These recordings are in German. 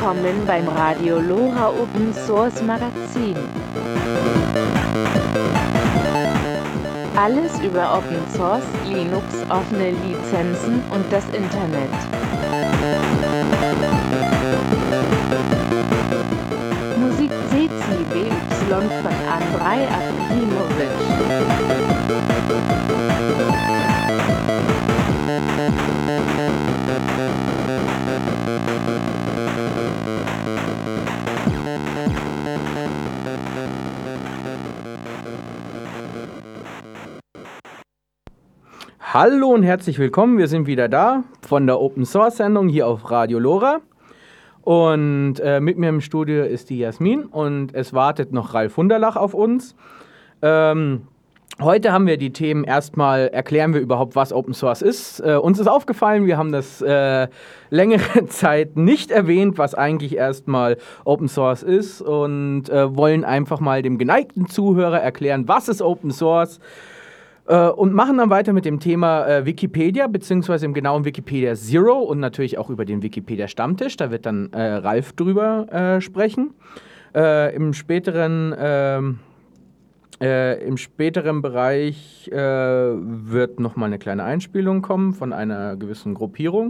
willkommen beim Radio Lora Open Source Magazin. Alles über Open Source, Linux, offene Lizenzen und das Internet. Musik CCBY von Andrei Akimovic. Hallo und herzlich willkommen, wir sind wieder da von der Open Source Sendung hier auf Radio Lora und mit mir im Studio ist die Jasmin und es wartet noch Ralf Hunderlach auf uns. Heute haben wir die Themen, erstmal erklären wir überhaupt, was Open Source ist. Uns ist aufgefallen, wir haben das längere Zeit nicht erwähnt, was eigentlich erstmal Open Source ist und wollen einfach mal dem geneigten Zuhörer erklären, was ist Open Source. Und machen dann weiter mit dem Thema Wikipedia, beziehungsweise im genauen Wikipedia Zero und natürlich auch über den Wikipedia Stammtisch. Da wird dann Ralf drüber sprechen. Im späteren Bereich wird nochmal eine kleine Einspielung kommen von einer gewissen Gruppierung.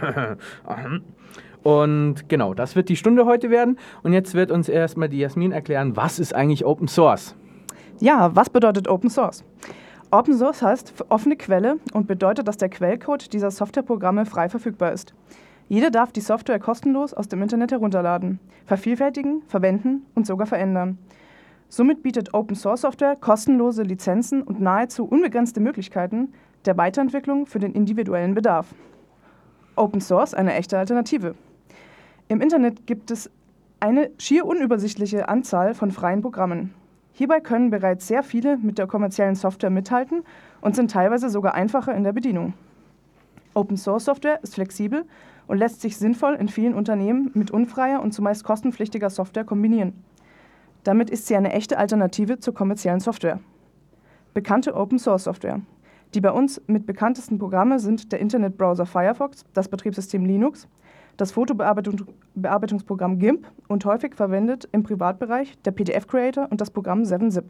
Und genau, das wird die Stunde heute werden. Und jetzt wird uns erstmal die Jasmin erklären, was ist eigentlich Open Source? Ja, was bedeutet Open Source? Open Source heißt offene Quelle und bedeutet, dass der Quellcode dieser Softwareprogramme frei verfügbar ist. Jeder darf die Software kostenlos aus dem Internet herunterladen, vervielfältigen, verwenden und sogar verändern. Somit bietet Open Source Software kostenlose Lizenzen und nahezu unbegrenzte Möglichkeiten der Weiterentwicklung für den individuellen Bedarf. Open Source eine echte Alternative. Im Internet gibt es eine schier unübersichtliche Anzahl von freien Programmen. Hierbei können bereits sehr viele mit der kommerziellen Software mithalten und sind teilweise sogar einfacher in der Bedienung. Open Source Software ist flexibel und lässt sich sinnvoll in vielen Unternehmen mit unfreier und zumeist kostenpflichtiger Software kombinieren. Damit ist sie eine echte Alternative zur kommerziellen Software. Bekannte Open Source Software. Die bei uns mit bekanntesten Programme sind der Internetbrowser Firefox, das Betriebssystem Linux, das Fotobearbeitungsprogramm GIMP und häufig verwendet im Privatbereich der PDF-Creator und das Programm 7-Zip.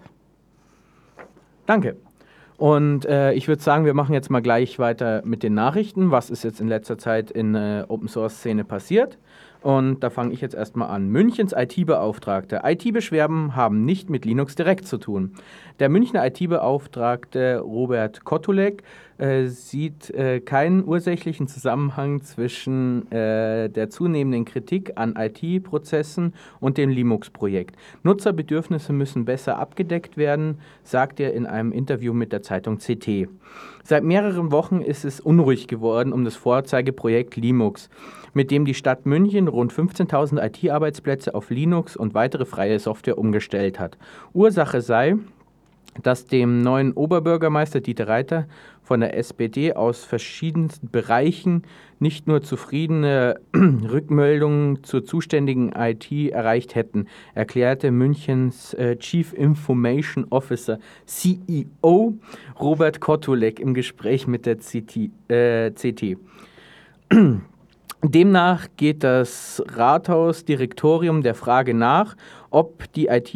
Danke. Und ich würde sagen, wir machen jetzt mal gleich weiter mit den Nachrichten. Was ist jetzt in letzter Zeit in der Open-Source-Szene passiert? Und da fange ich jetzt erstmal an. Münchens IT-Beauftragte. IT-Beschwerden haben nicht mit Linux direkt zu tun. Der Münchner IT-Beauftragte Robert Kotulek sieht keinen ursächlichen Zusammenhang zwischen der zunehmenden Kritik an IT-Prozessen und dem Linux-Projekt. Nutzerbedürfnisse müssen besser abgedeckt werden, sagt er in einem Interview mit der Zeitung CT. Seit mehreren Wochen ist es unruhig geworden um das Vorzeigeprojekt Linux, mit dem die Stadt München rund 15.000 IT-Arbeitsplätze auf Linux und weitere freie Software umgestellt hat. Ursache sei, dass dem neuen Oberbürgermeister Dieter Reiter von der SPD aus verschiedensten Bereichen nicht nur zufriedene Rückmeldungen zur zuständigen IT erreicht hätten, erklärte Münchens Chief Information Officer, CEO, Robert Kotulek im Gespräch mit der CT. Demnach geht das Rathausdirektorium der Frage nach, ob die IT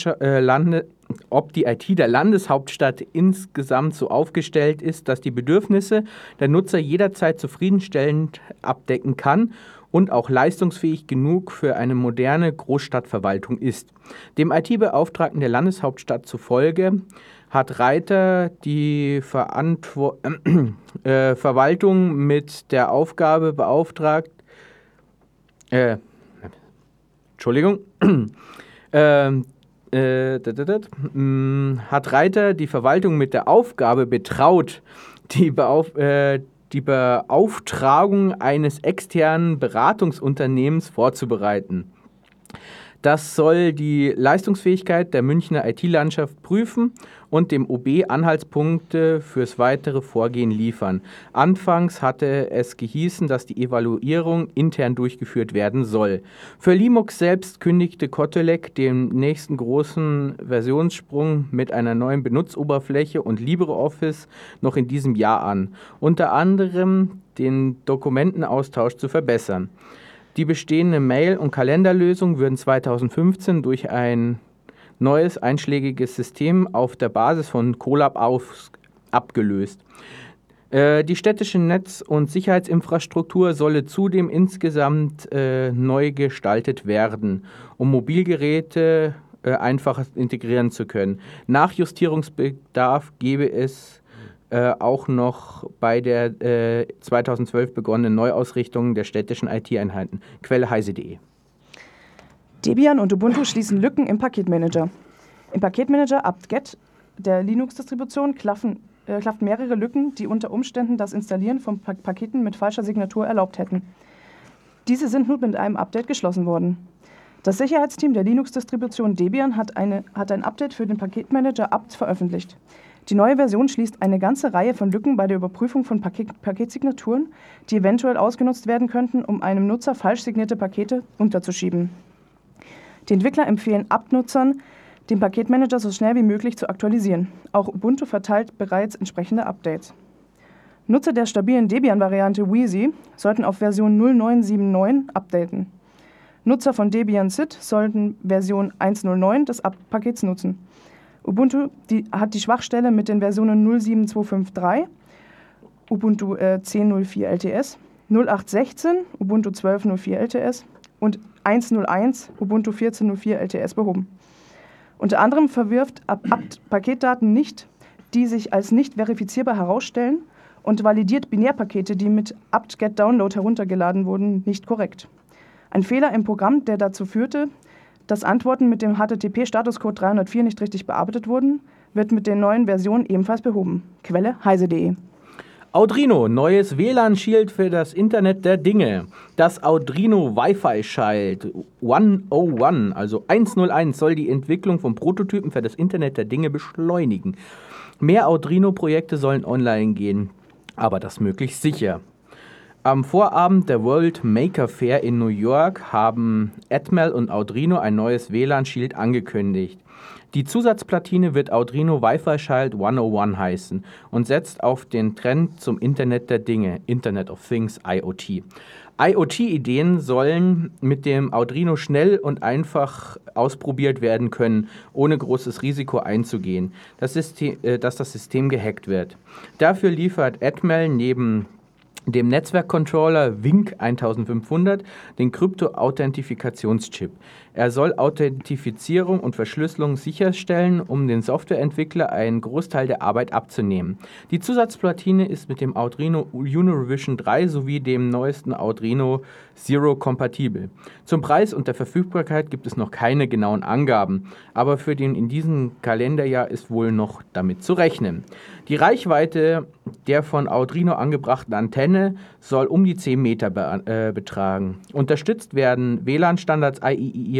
der Landeshauptstadt insgesamt so aufgestellt ist, dass die Bedürfnisse der Nutzer jederzeit zufriedenstellend abdecken kann und auch leistungsfähig genug für eine moderne Großstadtverwaltung ist. Dem IT-Beauftragten der Landeshauptstadt zufolge hat Reiter die Verwaltung mit der Aufgabe beauftragt, hat Reiter die Verwaltung mit der Aufgabe betraut, die Beauftragung eines externen Beratungsunternehmens vorzubereiten. Das soll die Leistungsfähigkeit der Münchner IT-Landschaft prüfen und dem OB Anhaltspunkte fürs weitere Vorgehen liefern. Anfangs hatte es gehießen, dass die Evaluierung intern durchgeführt werden soll. Für Linux selbst kündigte Kotulek den nächsten großen Versionssprung mit einer neuen Benutzeroberfläche und LibreOffice noch in diesem Jahr an, unter anderem den Dokumentenaustausch zu verbessern. Die bestehende Mail- und Kalenderlösung würden 2015 durch ein neues einschlägiges System auf der Basis von Colab abgelöst. Die städtische Netz- und Sicherheitsinfrastruktur solle zudem insgesamt neu gestaltet werden, um Mobilgeräte einfach integrieren zu können. Nachjustierungsbedarf gäbe es auch noch bei der 2012 begonnenen Neuausrichtung der städtischen IT-Einheiten. Quelle heise.de. Debian und Ubuntu schließen Lücken im Paketmanager. Im Paketmanager apt-get der Linux-Distribution klaffen mehrere Lücken, die unter Umständen das Installieren von Paketen mit falscher Signatur erlaubt hätten. Diese sind nun mit einem Update geschlossen worden. Das Sicherheitsteam der Linux-Distribution Debian hat ein Update für den Paketmanager apt veröffentlicht. Die neue Version schließt eine ganze Reihe von Lücken bei der Überprüfung von Paketsignaturen, die eventuell ausgenutzt werden könnten, um einem Nutzer falsch signierte Pakete unterzuschieben. Die Entwickler empfehlen apt-Nutzern, den Paketmanager so schnell wie möglich zu aktualisieren. Auch Ubuntu verteilt bereits entsprechende Updates. Nutzer der stabilen Debian-Variante Wheezy sollten auf Version 0979 updaten. Nutzer von Debian SID sollten Version 1.09 des Pakets nutzen. Ubuntu hat die Schwachstelle mit den Versionen 07253, Ubuntu 10.04 LTS, 0816, Ubuntu 12.04 LTS und 1.01, Ubuntu 14.04 LTS behoben. Unter anderem verwirft apt-Paketdaten nicht, die sich als nicht verifizierbar herausstellen, und validiert Binärpakete, die mit apt-get-download heruntergeladen wurden, nicht korrekt. Ein Fehler im Programm, der dazu führte, dass Antworten mit dem HTTP-Statuscode 304 nicht richtig bearbeitet wurden, wird mit den neuen Versionen ebenfalls behoben. Quelle heise.de. Audrino, neues WLAN-Shield für das Internet der Dinge. Das Audrino Wi-Fi-Shield 101, also 101, soll die Entwicklung von Prototypen für das Internet der Dinge beschleunigen. Mehr Audrino-Projekte sollen online gehen, aber das möglichst sicher. Am Vorabend der World Maker Fair in New York haben Atmel und Audrino ein neues WLAN-Shield angekündigt. Die Zusatzplatine wird Audrino Wi-Fi Shield 101 heißen und setzt auf den Trend zum Internet der Dinge, Internet of Things, IoT. IoT-Ideen sollen mit dem Audrino schnell und einfach ausprobiert werden können, ohne großes Risiko einzugehen, dass das System gehackt wird. Dafür liefert Atmel neben dem Netzwerkcontroller Wink 1500 den Krypto-Authentifiktionschip. Er soll Authentifizierung und Verschlüsselung sicherstellen, um den Softwareentwickler einen Großteil der Arbeit abzunehmen. Die Zusatzplatine ist mit dem Audrino Univision 3 sowie dem neuesten Audrino Zero kompatibel. Zum Preis und der Verfügbarkeit gibt es noch keine genauen Angaben, aber für den in diesem Kalenderjahr ist wohl noch damit zu rechnen. Die Reichweite der von Audrino angebrachten Antenne soll um die 10 Meter betragen. Unterstützt werden WLAN-Standards IEEE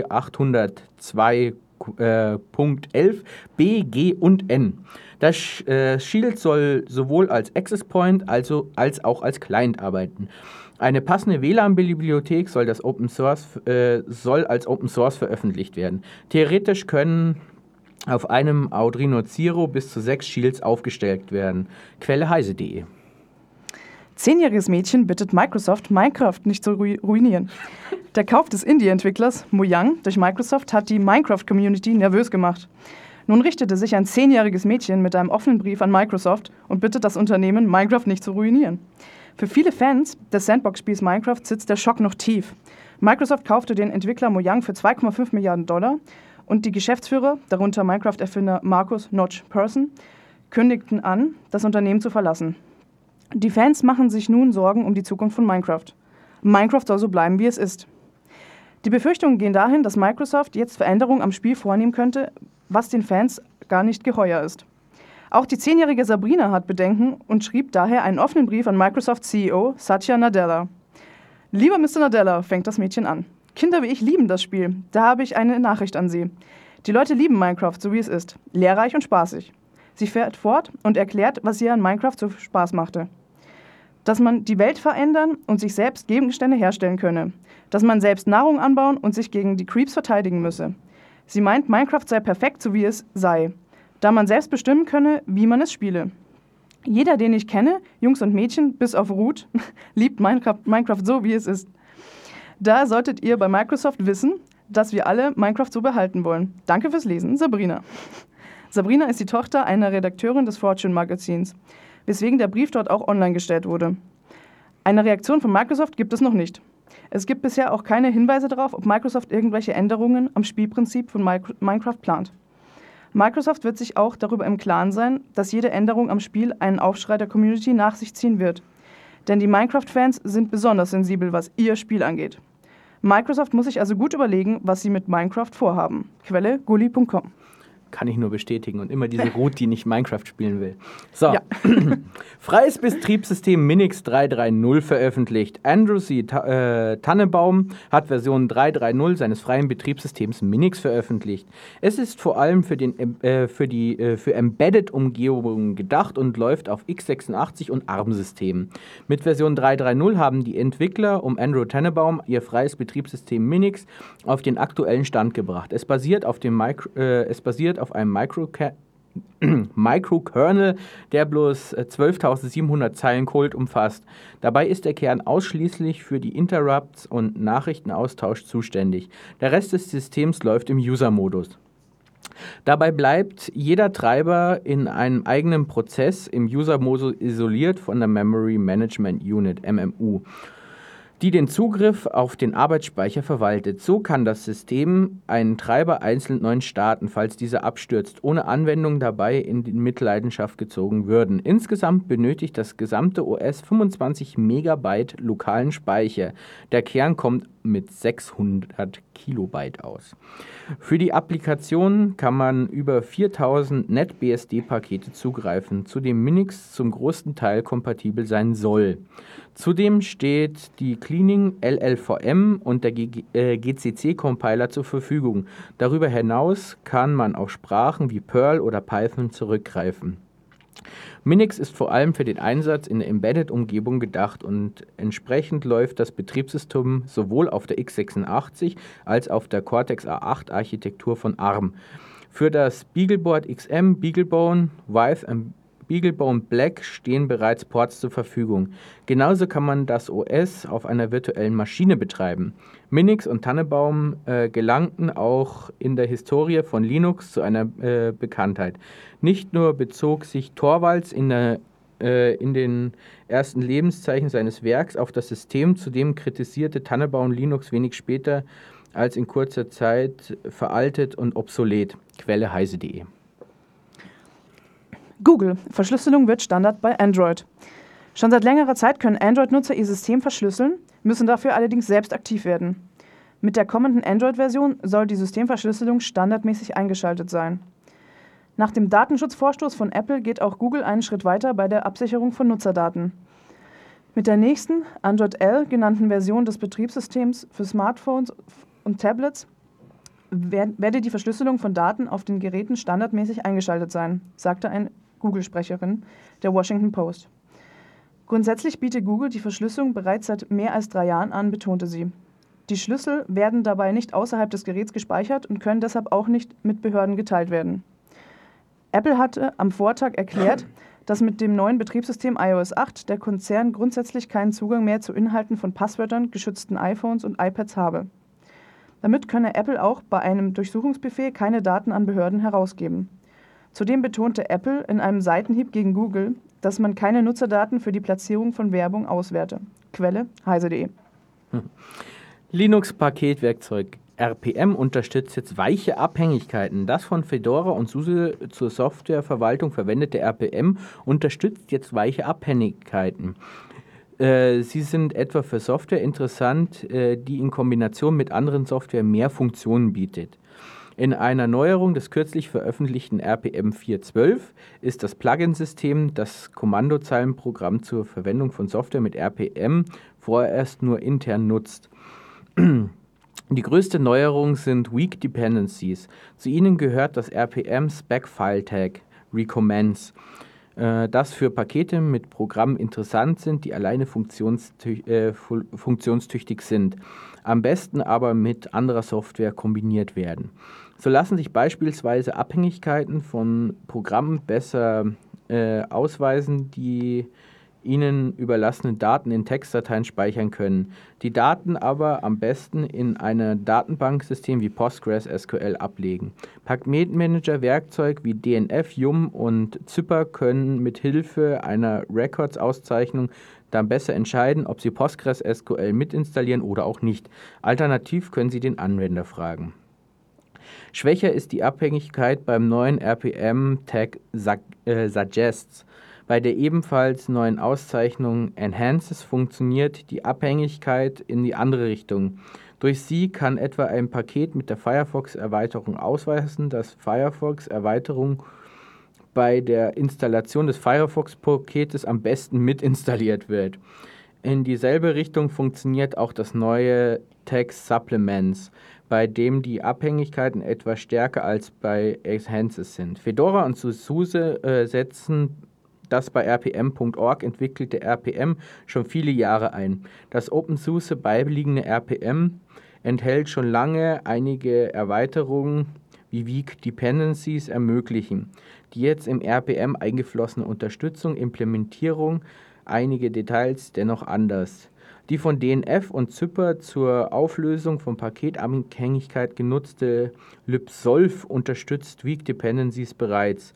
802.11 B, G und N. Das Shield soll sowohl als Access Point als auch als Client arbeiten. Eine passende WLAN-Bibliothek soll als Open Source veröffentlicht werden. Theoretisch können auf einem Audrino Zero bis zu 6 Shields aufgestellt werden. Quelle heise.de. 10-jähriges Mädchen bittet Microsoft, Minecraft nicht zu ruinieren. Der Kauf des Indie-Entwicklers Mojang durch Microsoft hat die Minecraft-Community nervös gemacht. Nun richtete sich ein 10-jähriges Mädchen mit einem offenen Brief an Microsoft und bittet das Unternehmen, Minecraft nicht zu ruinieren. Für viele Fans des Sandbox-Spiels Minecraft sitzt der Schock noch tief. Microsoft kaufte den Entwickler Mojang für $2,5 Milliarden und die Geschäftsführer, darunter Minecraft-Erfinder Markus Notch Persson, kündigten an, das Unternehmen zu verlassen. Die Fans machen sich nun Sorgen um die Zukunft von Minecraft. Minecraft soll so bleiben, wie es ist. Die Befürchtungen gehen dahin, dass Microsoft jetzt Veränderungen am Spiel vornehmen könnte, was den Fans gar nicht geheuer ist. Auch die 10-jährige Sabrina hat Bedenken und schrieb daher einen offenen Brief an Microsoft-CEO Satya Nadella. Lieber Mr. Nadella, fängt das Mädchen an. Kinder wie ich lieben das Spiel. Da habe ich eine Nachricht an Sie. Die Leute lieben Minecraft, so wie es ist. Lehrreich und spaßig. Sie fährt fort und erklärt, was ihr an Minecraft so Spaß machte. Dass man die Welt verändern und sich selbst Gegenstände herstellen könne. Dass man selbst Nahrung anbauen und sich gegen die Creeps verteidigen müsse. Sie meint, Minecraft sei perfekt, so wie es sei. Da man selbst bestimmen könne, wie man es spiele. Jeder, den ich kenne, Jungs und Mädchen, bis auf Ruth, liebt Minecraft so, wie es ist. Da solltet ihr bei Microsoft wissen, dass wir alle Minecraft so behalten wollen. Danke fürs Lesen, Sabrina. Sabrina ist die Tochter einer Redakteurin des Fortune-Magazins, weswegen der Brief dort auch online gestellt wurde. Eine Reaktion von Microsoft gibt es noch nicht. Es gibt bisher auch keine Hinweise darauf, ob Microsoft irgendwelche Änderungen am Spielprinzip von Minecraft plant. Microsoft wird sich auch darüber im Klaren sein, dass jede Änderung am Spiel einen Aufschrei der Community nach sich ziehen wird. Denn die Minecraft-Fans sind besonders sensibel, was ihr Spiel angeht. Microsoft muss sich also gut überlegen, was sie mit Minecraft vorhaben. Quelle gulli.com. Kann ich nur bestätigen. Und immer diese Ruth, die nicht Minecraft spielen will. So. Ja. Freies Betriebssystem Minix 3.3.0 veröffentlicht. Andrew C. Tannebaum hat Version 3.3.0 seines freien Betriebssystems Minix veröffentlicht. Es ist vor allem für Embedded-Umgebungen gedacht und läuft auf x86 und ARM-Systemen. Mit Version 3.3.0 haben die Entwickler um Andrew Tannebaum ihr freies Betriebssystem Minix auf den aktuellen Stand gebracht. Es basiert auf einem Microkernel, der bloß 12.700 Zeilen Code umfasst. Dabei ist der Kern ausschließlich für die Interrupts und Nachrichtenaustausch zuständig. Der Rest des Systems läuft im User-Modus. Dabei bleibt jeder Treiber in einem eigenen Prozess im User-Modus isoliert von der Memory Management Unit, MMU, die den Zugriff auf den Arbeitsspeicher verwaltet. So kann das System einen Treiber einzeln neu starten, falls dieser abstürzt, ohne Anwendungen dabei in die Mitleidenschaft gezogen würden. Insgesamt benötigt das gesamte OS 25 Megabyte lokalen Speicher. Der Kern kommt mit 600 Kilobyte aus. Für die Applikation kann man über 4000 NetBSD-Pakete zugreifen, zu dem Minix zum größten Teil kompatibel sein soll. Zudem steht die Cleaning LLVM und der GCC-Compiler zur Verfügung. Darüber hinaus kann man auf Sprachen wie Perl oder Python zurückgreifen. Minix ist vor allem für den Einsatz in der Embedded-Umgebung gedacht und entsprechend läuft das Betriebssystem sowohl auf der x86 als auch auf der Cortex-A8-Architektur von ARM. Für das Beagleboard XM, Beaglebone, Wythe und Beaglebone Black stehen bereits Ports zur Verfügung. Genauso kann man das OS auf einer virtuellen Maschine betreiben. Minix und Tannebaum gelangten auch in der Historie von Linux zu einer Bekanntheit. Nicht nur bezog sich Torvalds in den ersten Lebenszeichen seines Werks auf das System, zudem kritisierte Tannebaum Linux wenig später als in kurzer Zeit veraltet und obsolet. Quelle heise.de. Google. Verschlüsselung wird Standard bei Android. Schon seit längerer Zeit können Android-Nutzer ihr System verschlüsseln, müssen dafür allerdings selbst aktiv werden. Mit der kommenden Android-Version soll die Systemverschlüsselung standardmäßig eingeschaltet sein. Nach dem Datenschutzvorstoß von Apple geht auch Google einen Schritt weiter bei der Absicherung von Nutzerdaten. Mit der nächsten, Android L genannten Version des Betriebssystems für Smartphones und Tablets werde die Verschlüsselung von Daten auf den Geräten standardmäßig eingeschaltet sein, sagte eine Google-Sprecherin der Washington Post. Grundsätzlich bietet Google die Verschlüsselung bereits seit mehr als 3 Jahren an, betonte sie. Die Schlüssel werden dabei nicht außerhalb des Geräts gespeichert und können deshalb auch nicht mit Behörden geteilt werden. Apple hatte am Vortag erklärt, dass mit dem neuen Betriebssystem iOS 8 der Konzern grundsätzlich keinen Zugang mehr zu Inhalten von Passwörtern, geschützten iPhones und iPads habe. Damit könne Apple auch bei einem Durchsuchungsbefehl keine Daten an Behörden herausgeben. Zudem betonte Apple in einem Seitenhieb gegen Google, dass man keine Nutzerdaten für die Platzierung von Werbung auswerte. Quelle heise.de. Linux-Paketwerkzeug RPM unterstützt jetzt weiche Abhängigkeiten. Das von Fedora und SUSE zur Softwareverwaltung verwendete RPM unterstützt jetzt weiche Abhängigkeiten. Sie sind etwa für Software interessant, die in Kombination mit anderen Software mehr Funktionen bietet. In einer Neuerung des kürzlich veröffentlichten RPM 4.12 ist das Plugin-System, das Kommandozeilenprogramm zur Verwendung von Software mit RPM, vorerst nur intern nutzt. Die größte Neuerung sind Weak Dependencies. Zu ihnen gehört das RPM Spec File Tag Recommends, das für Pakete mit Programmen interessant sind, die alleine funktionstüchtig sind, am besten aber mit anderer Software kombiniert werden. So lassen sich beispielsweise Abhängigkeiten von Programmen besser ausweisen, die ihnen überlassenen Daten in Textdateien speichern können, die Daten aber am besten in einem Datenbanksystem wie PostgreSQL ablegen. Paketmanager-Werkzeuge wie DNF, Yum und Zypper können mit Hilfe einer Records-Auszeichnung dann besser entscheiden, ob sie PostgreSQL mitinstallieren oder auch nicht. Alternativ können sie den Anwender fragen. Schwächer ist die Abhängigkeit beim neuen RPM-Tag Suggests. Bei der ebenfalls neuen Auszeichnung Enhances funktioniert die Abhängigkeit in die andere Richtung. Durch sie kann etwa ein Paket mit der Firefox-Erweiterung ausweisen, dass Firefox-Erweiterung bei der Installation des Firefox-Paketes am besten mitinstalliert wird. In dieselbe Richtung funktioniert auch das neue Text Supplements, bei dem die Abhängigkeiten etwas stärker als bei Enhances sind. Fedora und SUSE setzen das bei rpm.org entwickelte RPM schon viele Jahre ein. Das OpenSUSE beiliegende RPM enthält schon lange einige Erweiterungen, wie Weak Dependencies ermöglichen, die jetzt im RPM eingeflossene Unterstützung, Implementierung, einige Details dennoch anders. Die von DNF und Zypper zur Auflösung von Paketabhängigkeit genutzte libsolv unterstützt Weak Dependencies bereits.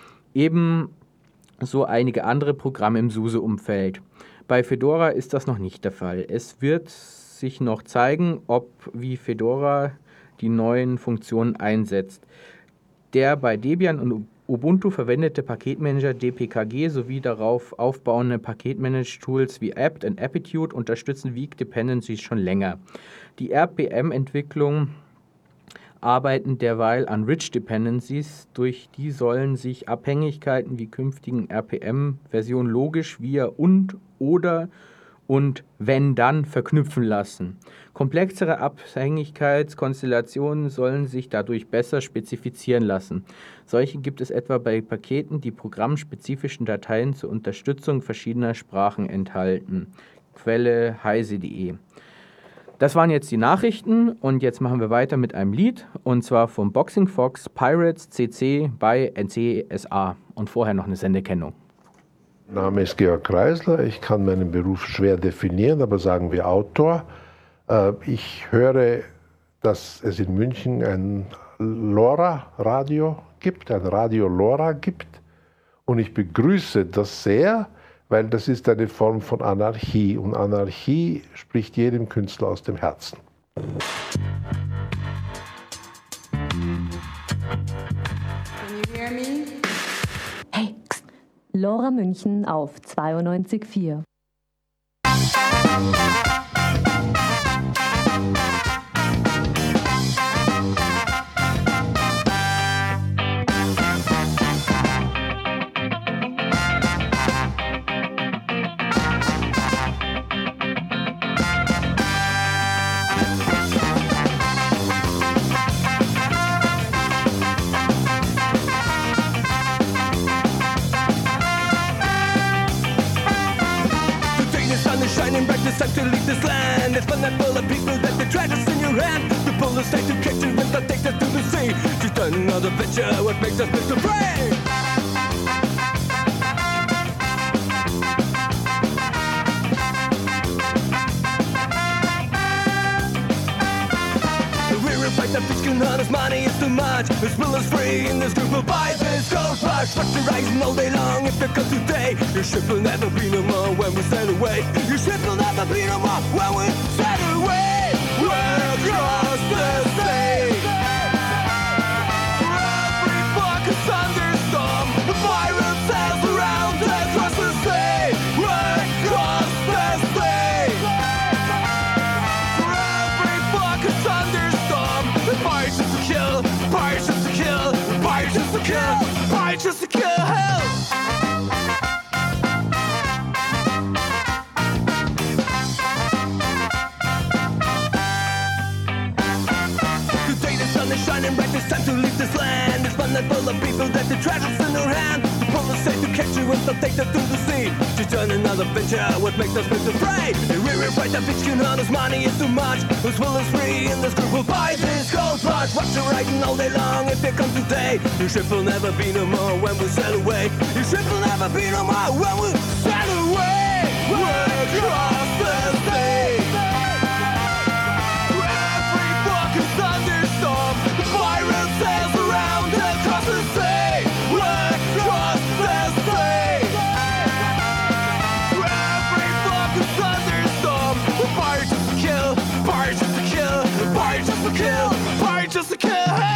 Ebenso einige andere Programme im SUSE-Umfeld. Bei Fedora ist das noch nicht der Fall. Es wird sich noch zeigen, wie Fedora die neuen Funktionen einsetzt. Der bei Debian und Ubuntu verwendete Paketmanager DPKG sowie darauf aufbauende Paketmanage-Tools wie apt und Aptitude unterstützen Weak Dependencies schon länger. Die RPM-Entwicklung arbeiten derweil an Rich Dependencies, durch die sollen sich Abhängigkeiten wie künftigen RPM-Versionen logisch via oder und wenn dann verknüpfen lassen. Komplexere Abhängigkeitskonstellationen sollen sich dadurch besser spezifizieren lassen. Solche gibt es etwa bei Paketen, die programmspezifischen Dateien zur Unterstützung verschiedener Sprachen enthalten. Quelle heise.de. Das waren jetzt die Nachrichten und jetzt machen wir weiter mit einem Lied und zwar vom Boxing Fox Pirates CC bei NCSA und vorher noch eine Sendekennung. Mein Name ist Georg Kreisler, ich kann meinen Beruf schwer definieren, aber sagen wir Autor. Ich höre, dass es in München ein LoRa-Radio gibt, ein Radio LoRa gibt und ich begrüße das sehr, weil das ist eine Form von Anarchie und Anarchie spricht jedem Künstler aus dem Herzen. Can you hear me? Hey, pst, LoRa München auf 92,4. Shining bright, it's time to leave this land. It's fun and full of people that the treasures in your hand. The bullets take to catch you and they'll take us to the sea. She's done another venture, what makes us Mr. Brave? Fight the fish can hunt, his money is too much. This will is free, and this group will buy this gold rush. Structurizing all day long, if it comes today. Your ship will never be no more when we sail away. Your ship will never be no more when we sail away. We're across the sea. Every block a thunderstorm. The pirate sails around across the sea. We're across the sea. Every block a thunderstorm. Pirates just to kill, pirates just to kill, pirates just to kill, pirates just to kill. Today the sun is shining bright, it's time to leave this land. It's fun and full of people that the treasures in their hand. The police say to catch you and they'll take us to the sea. She's done another venture, what makes us Mr. Brave? The river fight, the fish can hunt, his money is too much. This will is free and this group will buy this gold rush. Watch you riding all day long if they come today. Your ship will never be no more when we sail away. Your ship will never be no more when we sail away. right across the sea. Through every fucking thunderstorm, the pirate sails around across the sea. Right across the sea. Through every fucking thunderstorm, the pirate just to kill, pirate just to kill, pirate just to kill, pirate just to kill.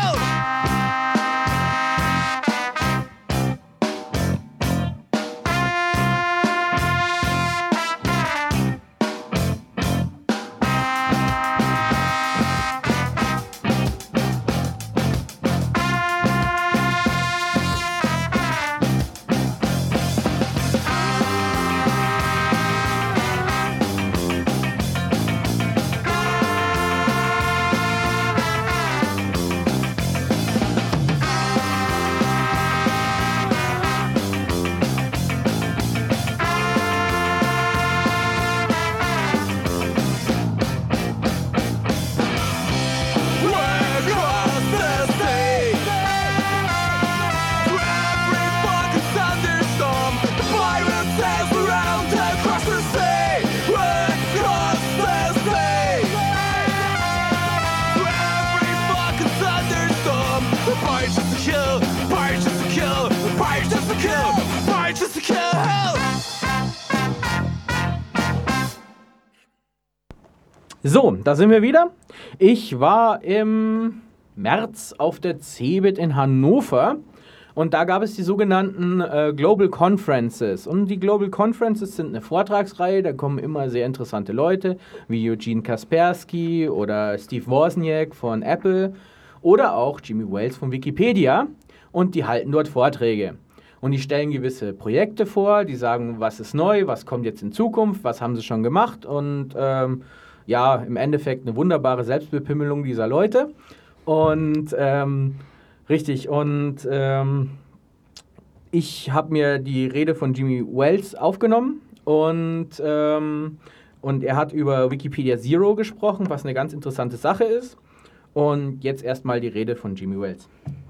So, da sind wir wieder. Ich war im März auf der CeBIT in Hannover und da gab es die sogenannten Global Conferences. Und die Global Conferences sind eine Vortragsreihe, da kommen immer sehr interessante Leute, wie Eugene Kaspersky oder Steve Wozniak von Apple oder auch Jimmy Wales von Wikipedia und die halten dort Vorträge. Und die stellen gewisse Projekte vor, die sagen, was ist neu, was kommt jetzt in Zukunft, was haben sie schon gemacht und ja, im Endeffekt eine wunderbare Selbstbepimmelung dieser Leute. Und richtig, und ich habe mir die Rede von Jimmy Wales aufgenommen und er hat über Wikipedia Zero gesprochen, was eine ganz interessante Sache ist. Und jetzt erstmal die Rede von Jimmy Wales.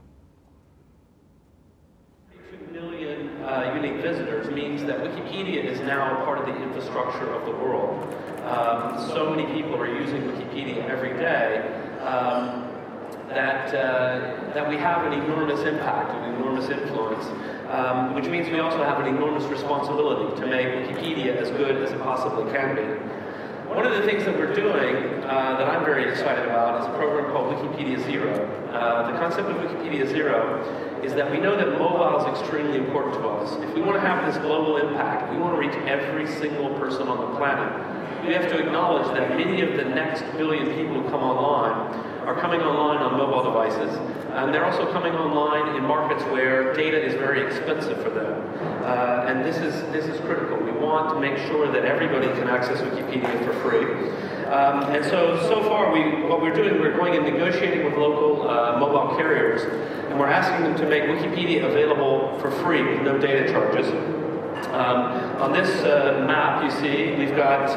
2 million unique visitors means that Wikipedia is now part of the infrastructure of the world. So many people are using Wikipedia every day that we have an enormous impact, an enormous influence, which means we also have an enormous responsibility to make Wikipedia as good as it possibly can be. One of the things that we're doing that I'm very excited about is a program called Wikipedia Zero. The concept of Wikipedia Zero is that we know that mobile is extremely important to us. If we want to have this global impact, we want to reach every single person on the planet, we have to acknowledge that many of the next billion people who come online are coming online on mobile devices, and they're also coming online in markets where data is very expensive for them. And this is critical. We want to make sure that everybody can access Wikipedia for free. And so far, what we're doing, we're going and negotiating with local mobile carriers, and we're asking them to make Wikipedia available for free with no data charges. On this map, you see, we've got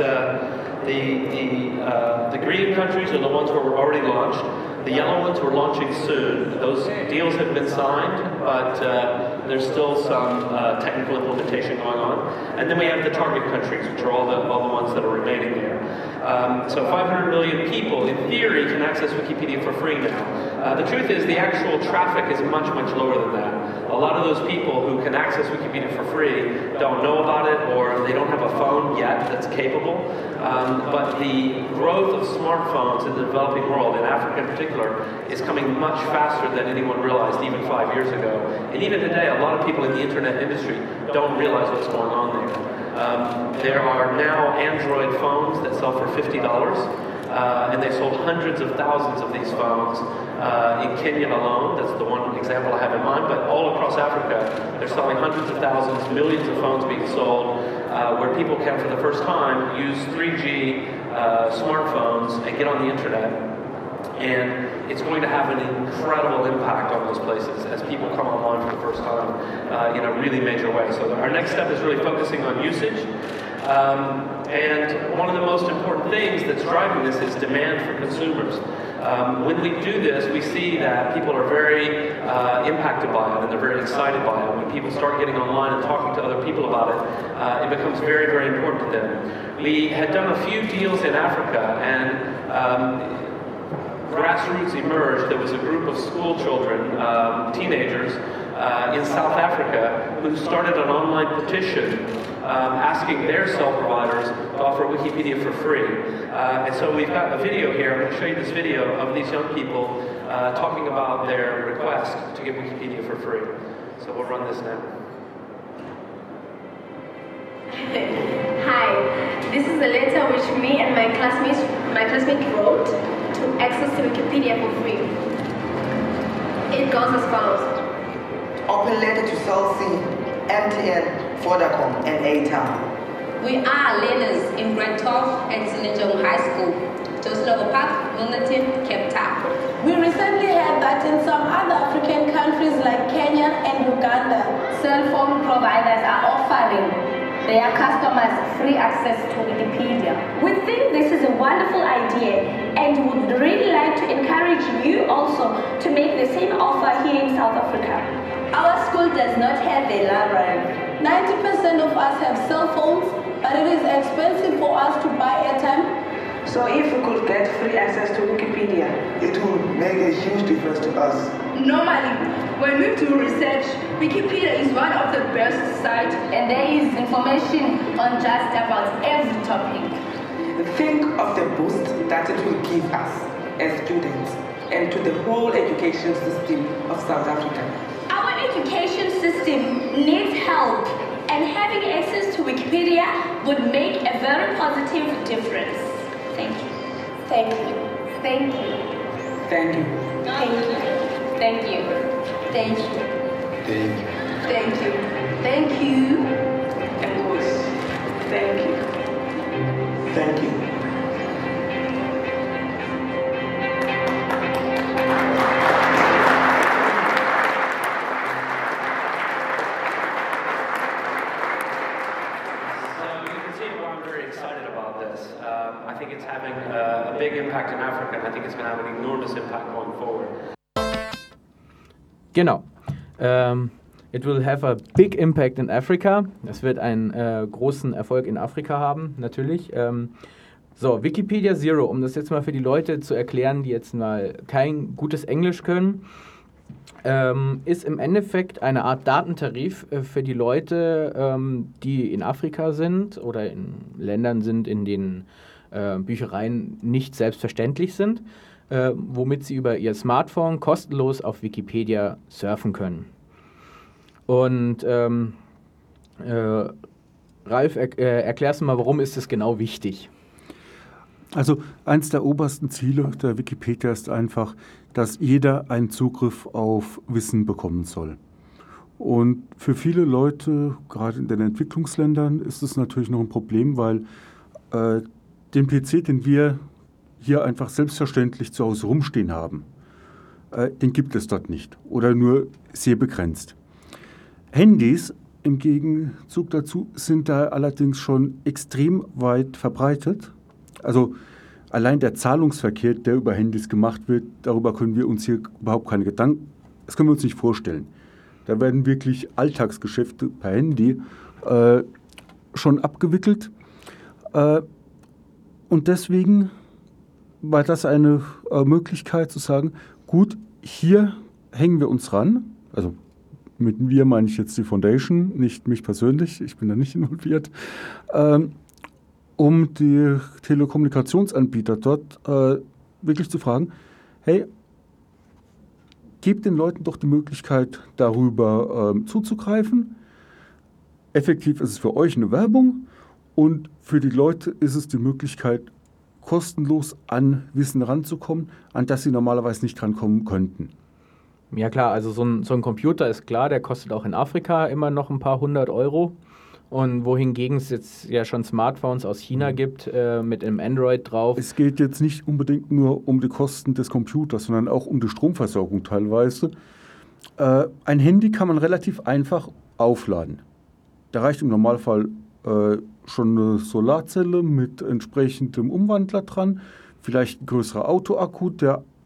the green countries are the ones where we're already launched. The yellow ones we're launching soon. Those deals have been signed, but there's still some technical implementation going on. And then we have the target countries, which are all the ones that are remaining there. So 500 million people, in theory, can access Wikipedia for free now. The truth is, the actual traffic is much, much lower than that. A lot of those people who can access Wikipedia for free don't know about it, or they don't have a phone yet that's capable. But the growth of smartphones in the developing world, in Africa in particular, is coming much faster than anyone realized even 5 years ago. And even today, a lot of people in the internet industry don't realize what's going on there. There are now Android phones that sell for $50, and they sold hundreds of thousands of these phones in Kenya alone. That's the one example I have in mind, but all across Africa, they're selling hundreds of thousands, millions of phones being sold, where people can, for the first time, use 3G smartphones and get on the internet. And it's going to have an incredible impact on those places as people come online for the first time in a really major way. So our next step is really focusing on usage. And one of the most important things that's driving this is demand for consumers. When we do this, we see that people are very impacted by it and they're very excited by it. When people start getting online and talking to other people about it, it becomes very, very important to them. We had done a few deals in Africa, and grassroots emerged. There was a group of school children, teenagers, in South Africa who started an online petition asking their cell providers to offer Wikipedia for free. And so we've got a video here. I'm going to show you this video of these young people talking about their request to get Wikipedia for free. So we'll run this now. Hi, this is a letter which me and my classmate wrote to access to Wikipedia for free. It goes as follows. Open letter to Cell C, MTN, Vodacom, and ATAL. We are learners in grade 12 at Sinejong High School, Joslovo Park, Milnerton, Cape Town. We recently heard that in some other African countries like Kenya and Uganda, cell phone providers are offering their customers free access to Wikipedia. We think this is a wonderful idea and would really like to encourage you also to make the same offer here in South Africa. Our school does not have a library. 90% of us have cell phones, but it is expensive for us to buy airtime. So if we could get free access to Wikipedia, it would make a huge difference to us. Normally, when we do research, Wikipedia is one of the best sites and there is information on just about every topic. Think of the boost that it will give us as students and to the whole education system of South Africa. Our education system needs help, and having access to Wikipedia would make a very positive difference. Thank you. Thank you. Thank you. Thank you. Thank you. Thank you. Thank you. Thank you. Thank you. Thank you. And voice. Thank you. Thank you. I think it's having a big impact in Africa, and I think it's going to have an enormous impact going forward. Genau. It will have a big impact in Africa. Es wird einen großen Erfolg in Afrika haben, natürlich. So, Wikipedia Zero, um das jetzt mal für die Leute zu erklären, die jetzt mal kein gutes Englisch können, ist im Endeffekt eine Art Datentarif für die Leute, die in Afrika sind oder in Ländern sind, in denen Büchereien nicht selbstverständlich sind, womit sie über ihr Smartphone kostenlos auf Wikipedia surfen können. Und Ralf, erklärst du mal, warum ist das genau wichtig? Also eins der obersten Ziele der Wikipedia ist einfach, dass jeder einen Zugriff auf Wissen bekommen soll. Und für viele Leute, gerade in den Entwicklungsländern, ist es natürlich noch ein Problem, weil den PC, den wir hier einfach selbstverständlich zu Hause rumstehen haben, den gibt es dort nicht oder nur sehr begrenzt. Handys im Gegenzug dazu sind da allerdings schon extrem weit verbreitet. Also allein der Zahlungsverkehr, der über Handys gemacht wird, darüber können wir uns hier überhaupt keine Gedanken, das können wir uns nicht vorstellen. Da werden wirklich Alltagsgeschäfte per Handy schon abgewickelt. Und deswegen war das eine Möglichkeit zu sagen, gut, hier hängen wir uns ran, also mit wir meine ich jetzt die Foundation, nicht mich persönlich, ich bin da nicht involviert, um die Telekommunikationsanbieter dort wirklich zu fragen, hey, gebt den Leuten doch die Möglichkeit, darüber zuzugreifen. Effektiv ist es für euch eine Werbung und für die Leute ist es die Möglichkeit, kostenlos an Wissen ranzukommen, an das sie normalerweise nicht rankommen könnten. Ja klar, also so ein Computer ist klar, der kostet auch in Afrika immer noch ein paar 100 €. Und wohingegen es jetzt ja schon Smartphones aus China gibt, mit einem Android drauf. Es geht jetzt nicht unbedingt nur um die Kosten des Computers, sondern auch um die Stromversorgung teilweise. Ein Handy kann man relativ einfach aufladen. Da reicht im Normalfall schon eine Solarzelle mit entsprechendem Umwandler dran, vielleicht ein größerer Autoakku, der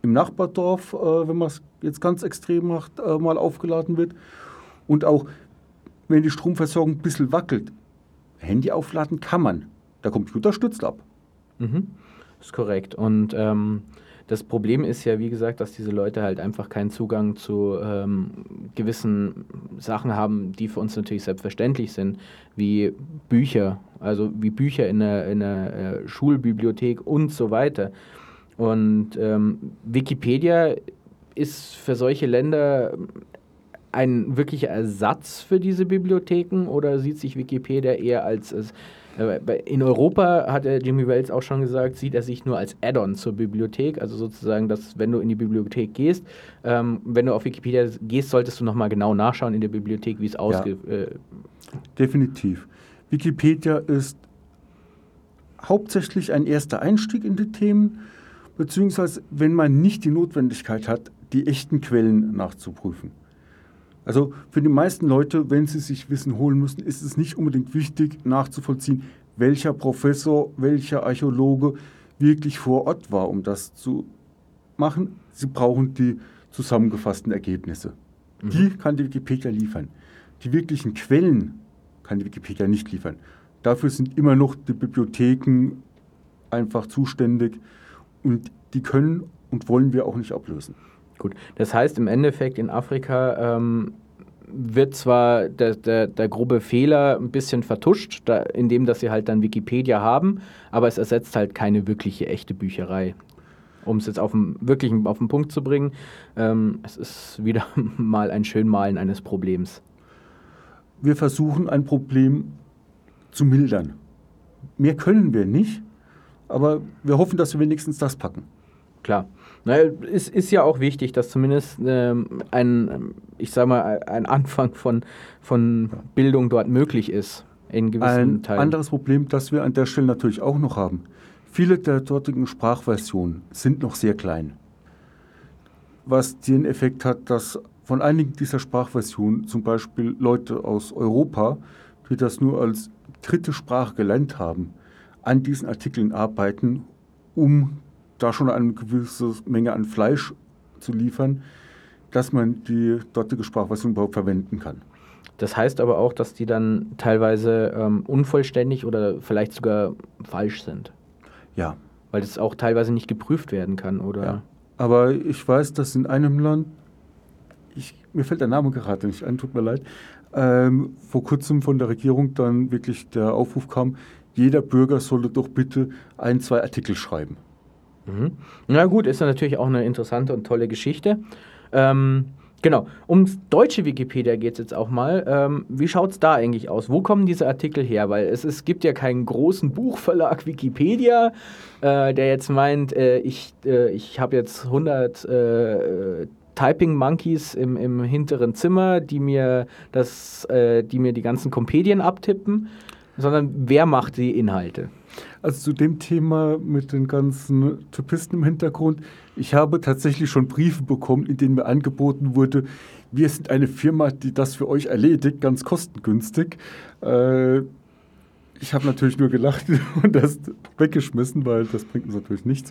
im Nachbardorf, wenn man es jetzt ganz extrem macht, mal aufgeladen wird. Und auch, wenn die Stromversorgung ein bisschen wackelt, Handy aufladen kann man. Der Computer stürzt ab. Mhm. Das ist korrekt. Und das Problem ist ja, wie gesagt, dass diese Leute halt einfach keinen Zugang zu gewissen Sachen haben, die für uns natürlich selbstverständlich sind, wie Bücher, also wie Bücher in der Schulbibliothek und so weiter. Und Wikipedia ist für solche Länder ein wirklicher Ersatz für diese Bibliotheken oder sieht sich Wikipedia eher als in Europa, hat der Jimmy Wales auch schon gesagt, sieht er sich nur als Add-on zur Bibliothek, also sozusagen, dass wenn du in die Bibliothek gehst, wenn du auf Wikipedia gehst, solltest du nochmal genau nachschauen in der Bibliothek, wie es aussieht. Definitiv. Wikipedia ist hauptsächlich ein erster Einstieg in die Themen, beziehungsweise wenn man nicht die Notwendigkeit hat, die echten Quellen nachzuprüfen. Also für die meisten Leute, wenn sie sich Wissen holen müssen, ist es nicht unbedingt wichtig nachzuvollziehen, welcher Professor, welcher Archäologe wirklich vor Ort war, um das zu machen. Sie brauchen die zusammengefassten Ergebnisse. Mhm. Die kann die Wikipedia liefern. Die wirklichen Quellen kann die Wikipedia nicht liefern. Dafür sind immer noch die Bibliotheken einfach zuständig und die können und wollen wir auch nicht ablösen. Gut, das heißt im Endeffekt in Afrika wird zwar der grobe Fehler ein bisschen vertuscht, indem dass sie halt dann Wikipedia haben, aber es ersetzt halt keine wirkliche echte Bücherei. Um es jetzt auf den Punkt zu bringen, es ist wieder mal ein Schönmalen eines Problems. Wir versuchen ein Problem zu mildern. Mehr können wir nicht, aber wir hoffen, dass wir wenigstens das packen. Klar. Es ist ja auch wichtig, dass zumindest ein Anfang von Bildung dort möglich ist. In gewissen Teilen. Ein anderes Problem, das wir an der Stelle natürlich auch noch haben. Viele der dortigen Sprachversionen sind noch sehr klein. Was den Effekt hat, dass von einigen dieser Sprachversionen, zum Beispiel Leute aus Europa, die das nur als dritte Sprache gelernt haben, an diesen Artikeln arbeiten, um da schon eine gewisse Menge an Fleisch zu liefern, dass man die dortige Sprachversion überhaupt verwenden kann. Das heißt aber auch, dass die dann teilweise unvollständig oder vielleicht sogar falsch sind. Ja. Weil das auch teilweise nicht geprüft werden kann, oder? Ja. Aber ich weiß, dass in einem Land, mir fällt der Name gerade nicht ein, tut mir leid, vor kurzem von der Regierung dann wirklich der Aufruf kam, jeder Bürger sollte doch bitte 1-2 Artikel schreiben. Mhm. Na gut, ist ja natürlich auch eine interessante und tolle Geschichte. Genau, ums deutsche Wikipedia geht es jetzt auch mal. Wie schaut es da eigentlich aus? Wo kommen diese Artikel her? Weil es gibt ja keinen großen Buchverlag Wikipedia, der jetzt meint, ich habe jetzt 100 Typing Monkeys im hinteren Zimmer, die mir die ganzen Kompedien abtippen, sondern wer macht die Inhalte? Also zu dem Thema mit den ganzen Typisten im Hintergrund. Ich habe tatsächlich schon Briefe bekommen, in denen mir angeboten wurde, wir sind eine Firma, die das für euch erledigt, ganz kostengünstig. Ich habe natürlich nur gelacht und das weggeschmissen, weil das bringt uns natürlich nichts.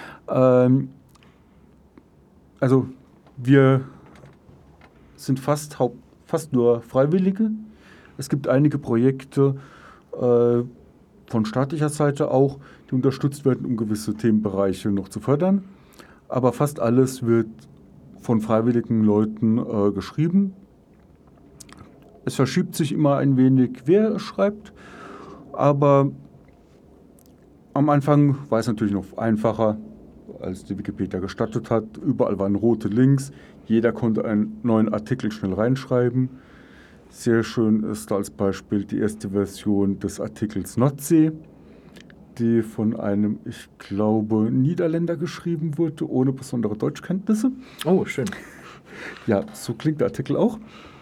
Also wir sind fast nur Freiwillige. Es gibt einige Projekte, von staatlicher Seite auch, die unterstützt werden, um gewisse Themenbereiche noch zu fördern. Aber fast alles wird von freiwilligen Leuten geschrieben. Es verschiebt sich immer ein wenig, wer es schreibt. Aber am Anfang war es natürlich noch einfacher, als die Wikipedia gestattet hat. Überall waren rote Links. Jeder konnte einen neuen Artikel schnell reinschreiben. Sehr schön ist als Beispiel die erste Version des Artikels Nordsee, die von einem, ich glaube, Niederländer geschrieben wurde, ohne besondere Deutschkenntnisse. Oh, schön. Ja, so klingt der Artikel auch.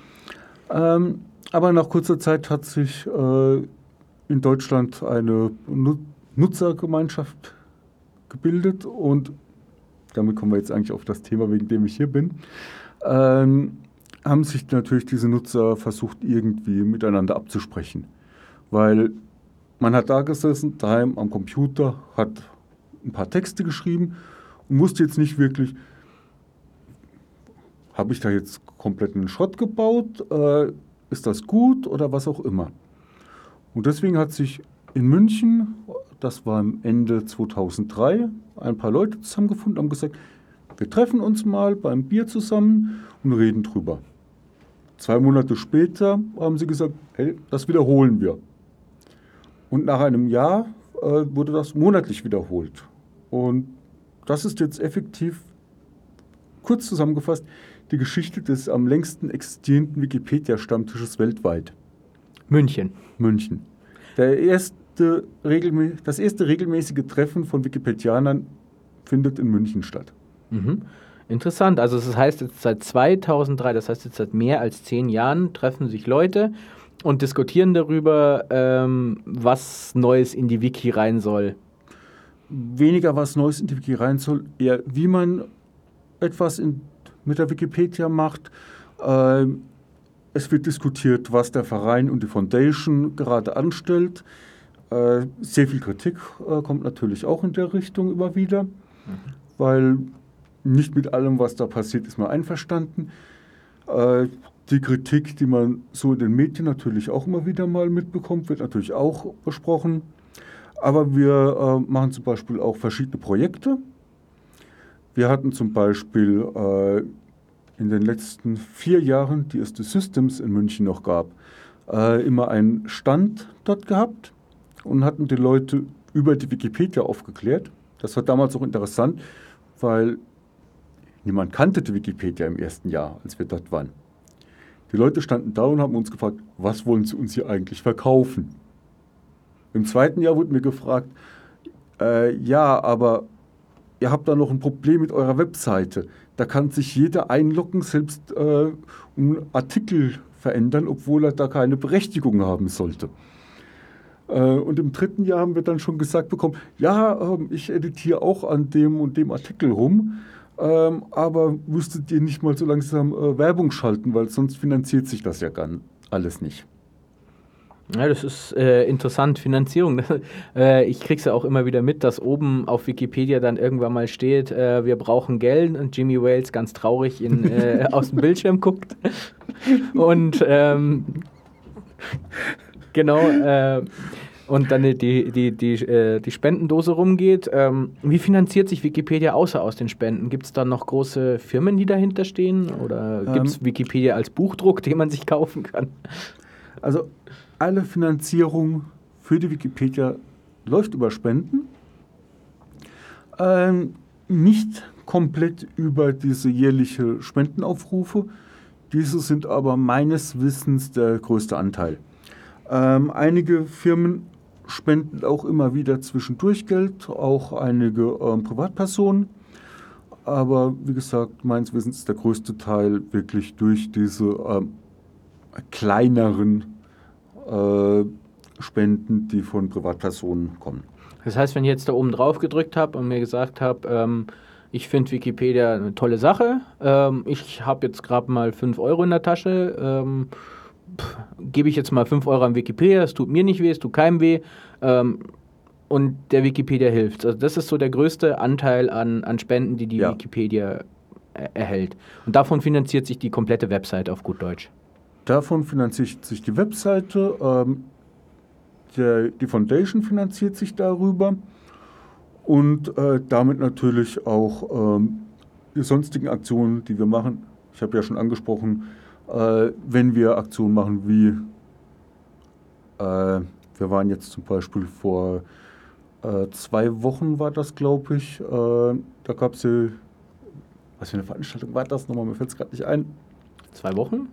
Aber nach kurzer Zeit hat sich in Deutschland eine Nutzergemeinschaft gebildet und damit kommen wir jetzt eigentlich auf das Thema, wegen dem ich hier bin. Haben sich natürlich diese Nutzer versucht, irgendwie miteinander abzusprechen. Weil man hat da gesessen, daheim am Computer, hat ein paar Texte geschrieben und wusste jetzt nicht wirklich, habe ich da jetzt kompletten Schrott gebaut, ist das gut oder was auch immer. Und deswegen hat sich in München, das war Ende 2003, ein paar Leute zusammengefunden und haben gesagt, wir treffen uns mal beim Bier zusammen und reden drüber. 2 Monate später haben sie gesagt, hey, das wiederholen wir. Und nach einem Jahr wurde das monatlich wiederholt. Und das ist jetzt effektiv, kurz zusammengefasst, die Geschichte des am längsten existierenden Wikipedia-Stammtisches weltweit. München. Das erste regelmäßige Treffen von Wikipedianern findet in München statt. Mhm. Interessant. Also das heißt jetzt seit 2003, das heißt jetzt seit mehr als 10 Jahren treffen sich Leute und diskutieren darüber, was Neues in die Wiki rein soll. Weniger was Neues in die Wiki rein soll, eher wie man etwas mit der Wikipedia macht. Es wird diskutiert, was der Verein und die Foundation gerade anstellt. Sehr viel Kritik kommt natürlich auch in der Richtung immer wieder, weil nicht mit allem, was da passiert, ist man einverstanden. Die Kritik, die man so in den Medien natürlich auch immer wieder mal mitbekommt, wird natürlich auch besprochen. Aber wir machen zum Beispiel auch verschiedene Projekte. Wir hatten zum Beispiel in den letzten 4 Jahren, die es die Systems in München noch gab, immer einen Stand dort gehabt und hatten die Leute über die Wikipedia aufgeklärt. Das war damals auch interessant, weil niemand kannte die Wikipedia im ersten Jahr, als wir dort waren. Die Leute standen da und haben uns gefragt, was wollen sie uns hier eigentlich verkaufen? Im zweiten Jahr wurden wir gefragt, ja, aber ihr habt da noch ein Problem mit eurer Webseite. Da kann sich jeder einloggen, selbst einen Artikel verändern, obwohl er da keine Berechtigung haben sollte. Und im 3. Jahr haben wir dann schon gesagt bekommen, ja, ich editiere auch an dem und dem Artikel rum, aber müsstet ihr nicht mal so langsam Werbung schalten, weil sonst finanziert sich das ja gar alles nicht. Ja, das ist interessant, Finanzierung. Ich kriege es ja auch immer wieder mit, dass oben auf Wikipedia dann irgendwann mal steht, wir brauchen Geld und Jimmy Wales ganz traurig aus dem Bildschirm guckt. Und genau, und dann die Spendendose rumgeht. Wie finanziert sich Wikipedia außer aus den Spenden? Gibt es da noch große Firmen, die dahinter stehen? Oder gibt es Wikipedia als Buchdruck, den man sich kaufen kann? Also alle Finanzierung für die Wikipedia läuft über Spenden. Nicht komplett über diese jährliche Spendenaufrufe. Diese sind aber meines Wissens der größte Anteil. Einige Firmen spenden auch immer wieder zwischendurch Geld, auch einige Privatpersonen. Aber wie gesagt, meines Wissens ist der größte Teil wirklich durch diese kleineren Spenden, die von Privatpersonen kommen. Das heißt, wenn ich jetzt da oben drauf gedrückt habe und mir gesagt habe, ich finde Wikipedia eine tolle Sache, ich habe jetzt gerade mal 5 Euro in der Tasche, gebe ich jetzt mal 5 Euro an Wikipedia, es tut mir nicht weh, es tut keinem weh, und der Wikipedia hilft. Also das ist so der größte Anteil an Spenden, die Wikipedia erhält. Und davon finanziert sich die komplette Website auf gut Deutsch. Davon finanziert sich die Webseite, die Foundation finanziert sich darüber und damit natürlich auch die sonstigen Aktionen, die wir machen. Ich habe ja schon angesprochen, wenn wir Aktionen machen wie, wir waren jetzt zum Beispiel vor 2 Wochen war das, glaube ich, da gab es was für eine Veranstaltung war das nochmal, mir fällt es gerade nicht ein. 2 Wochen?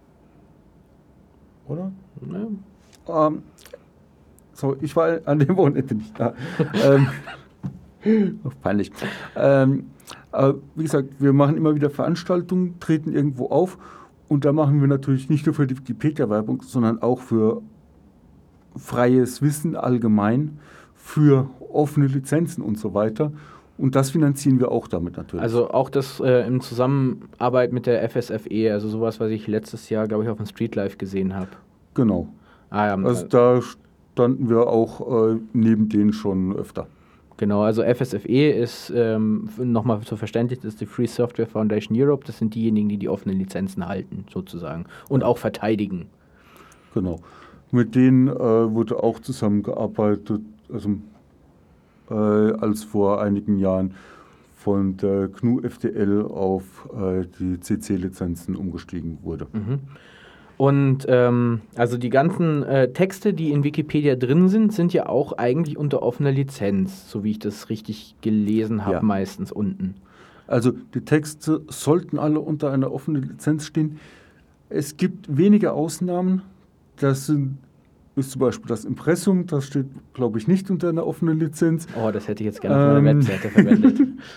Oder? Ja. So, ich war an dem Wochenende nicht da. Peinlich. Wie gesagt, wir machen immer wieder Veranstaltungen, treten irgendwo auf und da machen wir natürlich nicht nur für die Wikipedia-Werbung, sondern auch für freies Wissen allgemein, für offene Lizenzen und so weiter. Und das finanzieren wir auch damit natürlich. Also auch das in Zusammenarbeit mit der FSFE, also sowas, was ich letztes Jahr, glaube ich, auf dem Streetlife gesehen habe. Genau. Ah, ja, also da standen wir auch neben denen schon öfter. Genau, also FSFE ist, nochmal zur Verständlichung, das ist die Free Software Foundation Europe. Das sind diejenigen, die die offenen Lizenzen halten, sozusagen. Und auch verteidigen. Genau. Mit denen wurde auch zusammengearbeitet, also als vor einigen Jahren von der GNU FDL auf die CC-Lizenzen umgestiegen wurde. Mhm. Und also die ganzen Texte, die in Wikipedia drin sind ja auch eigentlich unter offener Lizenz, so wie ich das richtig gelesen habe, meistens unten. Also die Texte sollten alle unter einer offenen Lizenz stehen. Es gibt wenige Ausnahmen. Das ist zum Beispiel das Impressum, das steht, glaube ich, nicht unter einer offenen Lizenz. Oh, das hätte ich jetzt gerne auf meiner Webseite verwendet.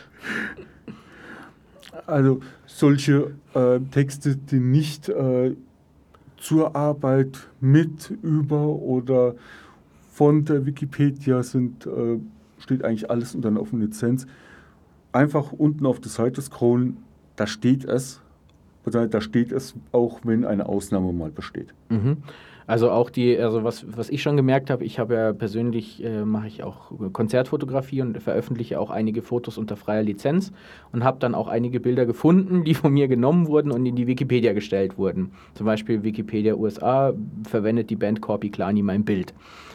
Also solche Texte, die nicht zur Arbeit mit, über oder von der Wikipedia sind, steht eigentlich alles unter einer offenen Lizenz. Einfach unten auf die Seite scrollen, da steht es. Da steht es auch, wenn eine Ausnahme mal besteht. Mhm. Also auch was ich schon gemerkt habe, ich habe ja persönlich, mache ich auch Konzertfotografie und veröffentliche auch einige Fotos unter freier Lizenz und habe dann auch einige Bilder gefunden, die von mir genommen wurden und in die Wikipedia gestellt wurden. Zum Beispiel Wikipedia USA verwendet die Band Corpi Klani mein Bild.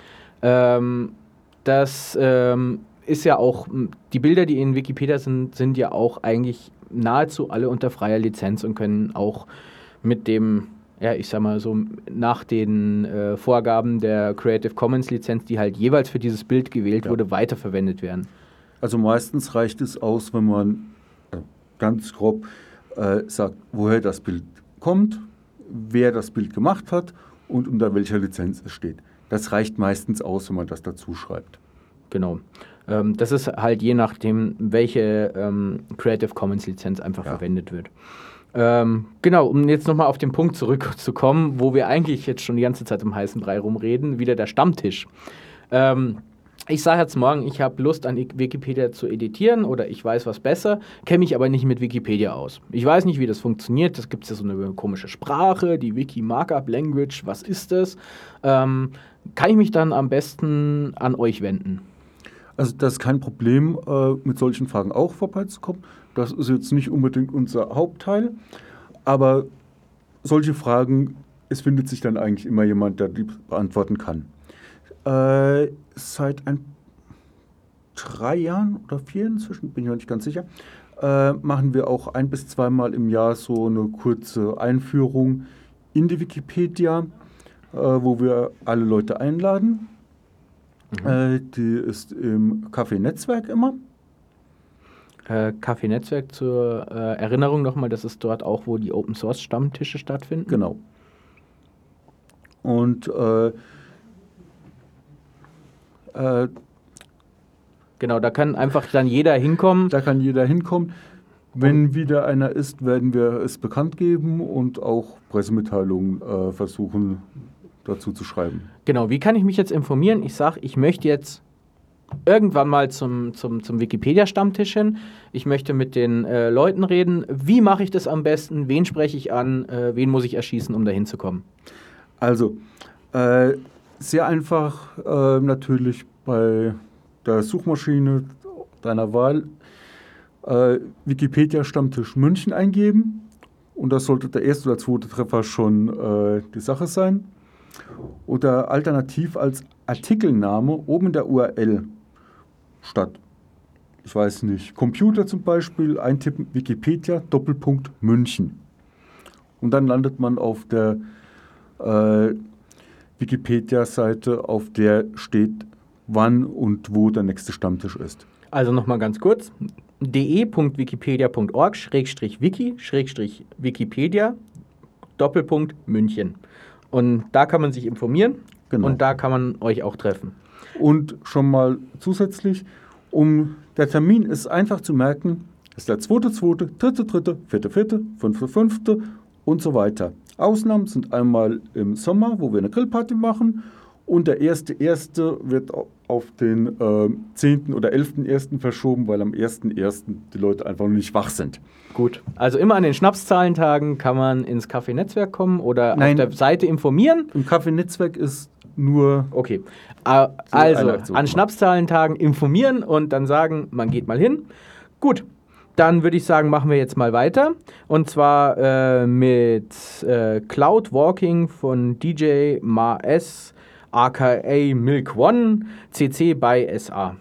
Das ist ja auch, die Bilder, die in Wikipedia sind ja auch eigentlich nahezu alle unter freier Lizenz und können auch mit dem, ja, ich sag mal so, nach den Vorgaben der Creative Commons Lizenz, die halt jeweils für dieses Bild gewählt wurde, weiterverwendet werden. Also meistens reicht es aus, wenn man ganz grob sagt, woher das Bild kommt, wer das Bild gemacht hat und unter welcher Lizenz es steht. Das reicht meistens aus, wenn man das dazu schreibt. Genau. Das ist halt je nachdem, welche Creative Commons Lizenz einfach verwendet wird. Genau, um jetzt nochmal auf den Punkt zurückzukommen, wo wir eigentlich jetzt schon die ganze Zeit im heißen Brei rumreden, wieder der Stammtisch. Ich sage jetzt morgen, ich habe Lust an Wikipedia zu editieren oder ich weiß was besser, kenne mich aber nicht mit Wikipedia aus. Ich weiß nicht, wie das funktioniert, das gibt es ja so eine komische Sprache, die Wiki Markup Language, was ist das? Kann ich mich dann am besten an euch wenden? Also das ist kein Problem, mit solchen Fragen auch vorbeizukommen. Das ist jetzt nicht unbedingt unser Hauptteil, aber solche Fragen, es findet sich dann eigentlich immer jemand, der die beantworten kann. Seit 3 Jahren oder 4 inzwischen, bin ich noch nicht ganz sicher, machen wir auch 1- bis 2-mal im Jahr so eine kurze Einführung in die Wikipedia, wo wir alle Leute einladen. Die ist im Café Netzwerk immer. Café Netzwerk zur Erinnerung nochmal, das ist dort auch, wo die Open Source Stammtische stattfinden. Genau. Und genau, da kann einfach dann jeder hinkommen. Da kann jeder hinkommen. Wenn wieder einer ist, werden wir es bekannt geben und auch Pressemitteilungen versuchen dazu zu schreiben. Genau, wie kann ich mich jetzt informieren? Ich sage, ich möchte jetzt irgendwann mal zum Wikipedia-Stammtisch hin. Ich möchte mit den Leuten reden. Wie mache ich das am besten? Wen spreche ich an? Wen muss ich erschießen, um da hinzukommen? Also, sehr einfach natürlich bei der Suchmaschine deiner Wahl Wikipedia-Stammtisch München eingeben. Und das sollte der erste oder zweite Treffer schon die Sache sein. Oder alternativ als Artikelname oben in der URL statt, ich weiß nicht, Computer zum Beispiel, eintippen Wikipedia München. Und dann landet man auf der Wikipedia-Seite, auf der steht, wann und wo der nächste Stammtisch ist. Also nochmal ganz kurz, de.wikipedia.org/wiki/Wikipedia München. Und da kann man sich informieren und da kann man euch auch treffen. Und schon mal zusätzlich, der Termin ist einfach zu merken, ist der 2.2., 3.3., 4.4., 5.5. und so weiter. Ausnahmen sind einmal im Sommer, wo wir eine Grillparty machen, und der 1.1. wird auf den 10. oder 11.1. verschoben, weil am 1.1. die Leute einfach noch nicht wach sind. Gut, also immer an den Schnapszahlentagen kann man ins Café Netzwerk kommen oder auf der Seite informieren. Im Café Netzwerk ist nur... Okay. eine Also, Aktion an machen. Schnapszahlentagen informieren und dann sagen, man geht mal hin. Gut, dann würde ich sagen, machen wir jetzt mal weiter. Und zwar mit Cloud Walking von DJ Ma S, aka Milk One, CC by SA.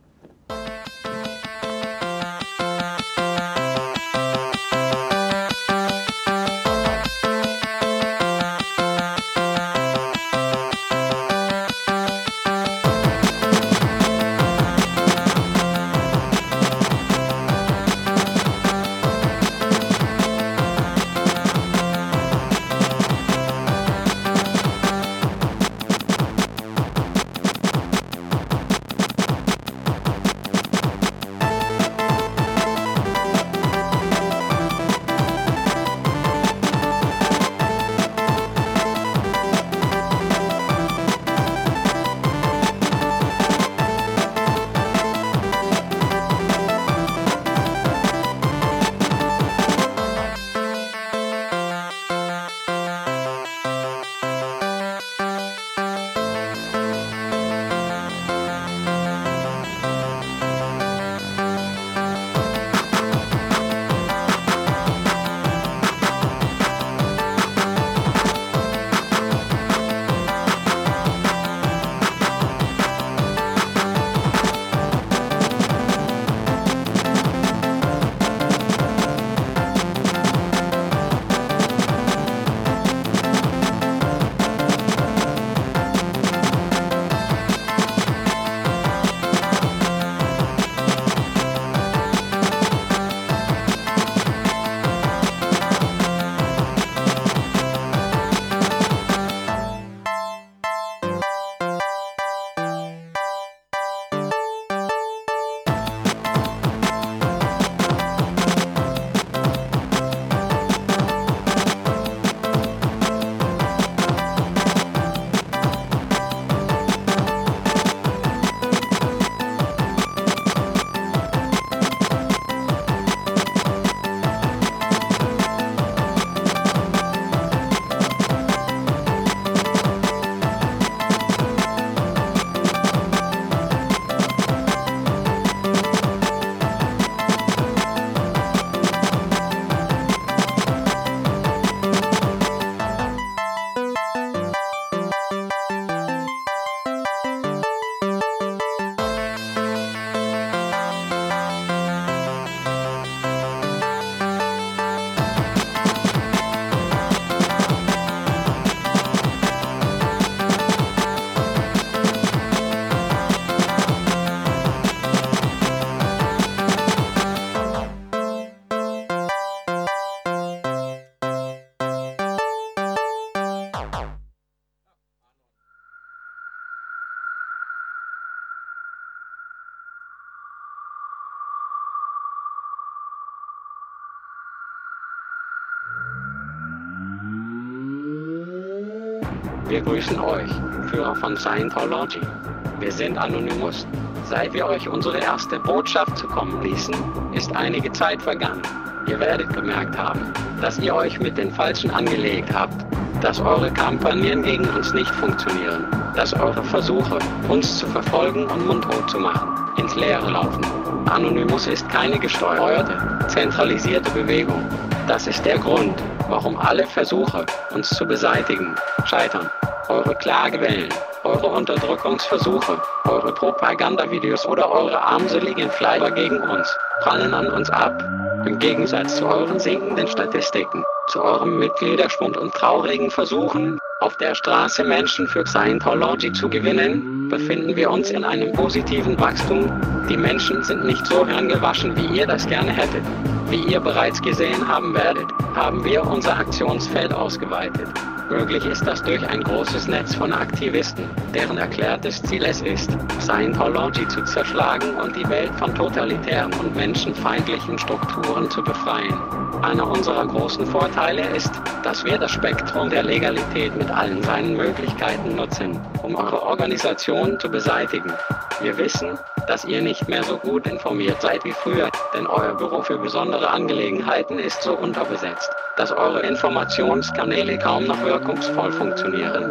Wir grüßen euch, Führer von Scientology. Wir sind Anonymous. Seit wir euch unsere erste Botschaft zukommen ließen, ist einige Zeit vergangen. Ihr werdet gemerkt haben, dass ihr euch mit den Falschen angelegt habt, dass eure Kampagnen gegen uns nicht funktionieren, dass eure Versuche, uns zu verfolgen und mundtot zu machen, ins Leere laufen. Anonymous ist keine gesteuerte, zentralisierte Bewegung. Das ist der Grund, warum alle Versuche, uns zu beseitigen, scheitern. Eure Klagewellen, eure Unterdrückungsversuche, eure Propagandavideos oder eure armseligen Flyer gegen uns prallen an uns ab. Im Gegensatz zu euren sinkenden Statistiken, zu eurem Mitgliederschwund und traurigen Versuchen, auf der Straße Menschen für Scientology zu gewinnen, befinden wir uns in einem positiven Wachstum. Die Menschen sind nicht so hirngewaschen, wie ihr das gerne hättet. Wie ihr bereits gesehen haben werdet, haben wir unser Aktionsfeld ausgeweitet. Möglich ist das durch ein großes Netz von Aktivisten, deren erklärtes Ziel es ist, Scientology zu zerschlagen und die Welt von totalitären und menschenfeindlichen Strukturen zu befreien. Einer unserer großen Vorteile ist, dass wir das Spektrum der Legalität mit allen seinen Möglichkeiten nutzen, um eure Organisation zu beseitigen. Wir wissen, dass ihr nicht mehr so gut informiert seid wie früher, denn euer Büro für besondere Angelegenheiten ist so unterbesetzt, dass eure Informationskanäle kaum noch wirkungsvoll funktionieren.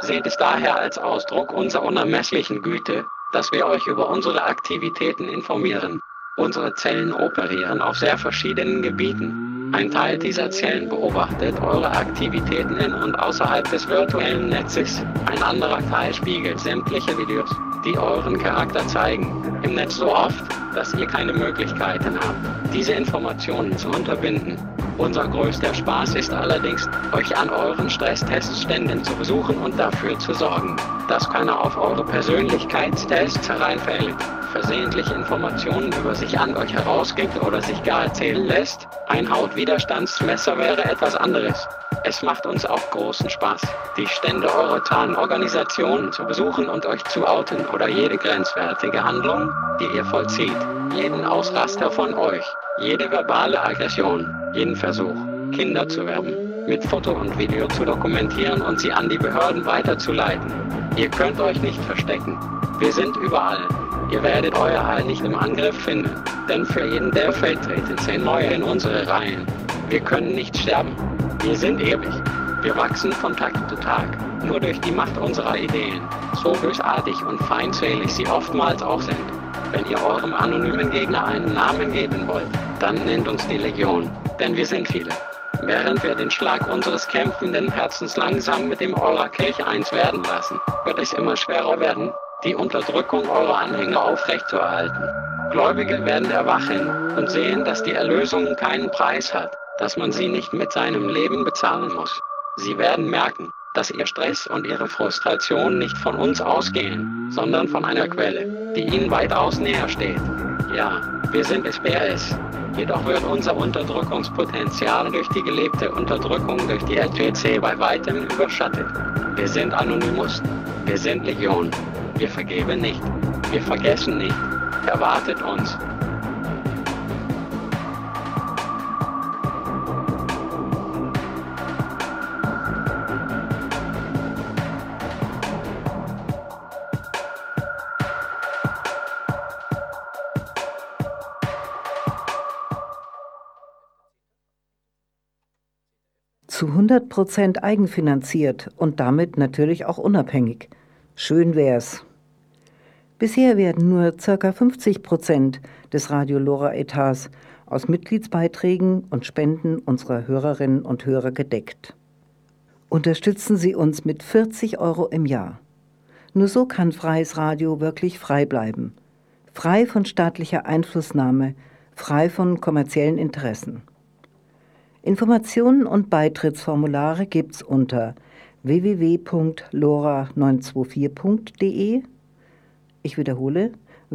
Seht es daher als Ausdruck unserer unermesslichen Güte, dass wir euch über unsere Aktivitäten informieren. Unsere Zellen operieren auf sehr verschiedenen Gebieten. Ein Teil dieser Zellen beobachtet eure Aktivitäten in und außerhalb des virtuellen Netzes. Ein anderer Teil spiegelt sämtliche Videos, die euren Charakter zeigen, im Netz so oft, dass ihr keine Möglichkeiten habt, diese Informationen zu unterbinden. Unser größter Spaß ist allerdings, euch an euren Stresstestständen zu besuchen und dafür zu sorgen, dass keiner auf eure Persönlichkeitstests hereinfällt, versehentlich Informationen über sich an euch herausgibt oder sich gar erzählen lässt. Ein Hautwiderstandsmesser wäre etwas anderes. Es macht uns auch großen Spaß, die Stände eurer Tarnorganisationen zu besuchen und euch zu outen oder jede grenzwertige Handlung, die ihr vollzieht, jeden Ausraster von euch, jede verbale Aggression, jeden Versuch, Kinder zu werben, mit Foto und Video zu dokumentieren und sie an die Behörden weiterzuleiten. Ihr könnt euch nicht verstecken. Wir sind überall. Ihr werdet euer Heil nicht im Angriff finden, denn für jeden, der fällt, treten 10 neue in unsere Reihen. Wir können nicht sterben. Wir sind ewig. Wir wachsen von Tag zu Tag, nur durch die Macht unserer Ideen, so bösartig und feindselig sie oftmals auch sind. Wenn ihr eurem anonymen Gegner einen Namen geben wollt, dann nennt uns die Legion, denn wir sind viele. Während wir den Schlag unseres kämpfenden Herzens langsam mit dem eurer Kirche eins werden lassen, wird es immer schwerer werden, die Unterdrückung eurer Anhänger aufrechtzuerhalten. Gläubige werden erwachen und sehen, dass die Erlösung keinen Preis hat, dass man sie nicht mit seinem Leben bezahlen muss. Sie werden merken, dass ihr Stress und ihre Frustration nicht von uns ausgehen, sondern von einer Quelle, die ihnen weitaus näher steht. Ja, wir sind es, wer es. Jedoch wird unser Unterdrückungspotenzial durch die gelebte Unterdrückung durch die LTC bei weitem überschattet. Wir sind Anonymous. Wir sind Legion. Wir vergeben nicht. Wir vergessen nicht. Erwartet uns. Zu 100% eigenfinanziert und damit natürlich auch unabhängig. Schön wär's. Bisher werden nur ca. 50% des Radio Lora-Etats aus Mitgliedsbeiträgen und Spenden unserer Hörerinnen und Hörer gedeckt. Unterstützen Sie uns mit 40 € im Jahr. Nur so kann freies Radio wirklich frei bleiben. Frei von staatlicher Einflussnahme, frei von kommerziellen Interessen. Informationen und Beitrittsformulare gibt's unter www.lora924.de. Ich wiederhole,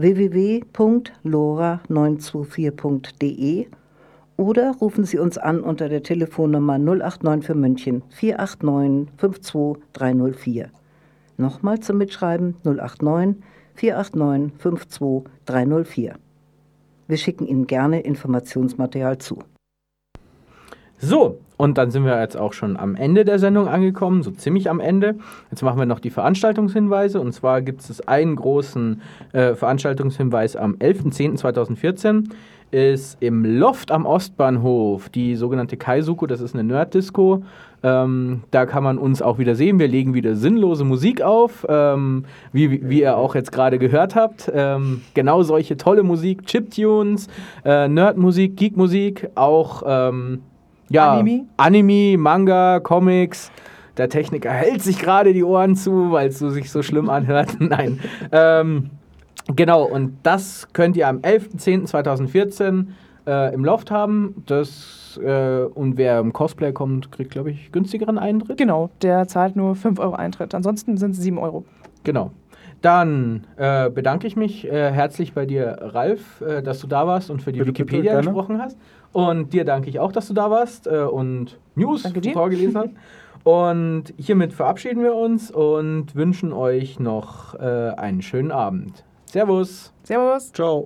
www.lora924.de oder rufen Sie uns an unter der Telefonnummer 089 für München 489 52304. Nochmal zum Mitschreiben 089 489 52304. Wir schicken Ihnen gerne Informationsmaterial zu. So, und dann sind wir jetzt auch schon am Ende der Sendung angekommen, so ziemlich am Ende. Jetzt machen wir noch die Veranstaltungshinweise. Und zwar gibt es einen großen Veranstaltungshinweis am 11.10.2014. Ist im Loft am Ostbahnhof die sogenannte Kaisuku, das ist eine Nerd-Disco. Da kann man uns auch wieder sehen. Wir legen wieder sinnlose Musik auf, wie ihr auch jetzt gerade gehört habt. Genau solche tolle Musik, Chiptunes, Nerdmusik, Geekmusik, auch Anime, Manga, Comics. Der Techniker hält sich gerade die Ohren zu, weil es sich so schlimm anhört. Nein. Genau, und das könnt ihr am 11.10.2014 im Loft haben. Und wer im Cosplay kommt, kriegt, glaube ich, günstigeren Eintritt. Genau, der zahlt nur 5 € Eintritt. Ansonsten sind es 7 €. Genau. Dann bedanke ich mich herzlich bei dir, Ralf, dass du da warst und für die Wikipedia gesprochen hast. Und dir danke ich auch, dass du da warst und News vorgelesen hast. Und hiermit verabschieden wir uns und wünschen euch noch einen schönen Abend. Servus. Servus. Ciao.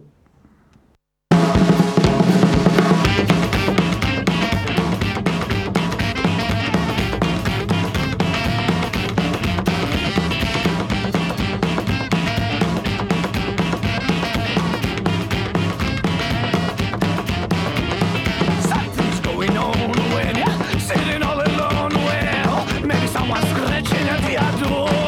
Something's going on when you're sitting all alone. Well, maybe someone's scratching at your door.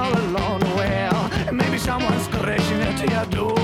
all alone. Well, maybe someone's scratching at your door.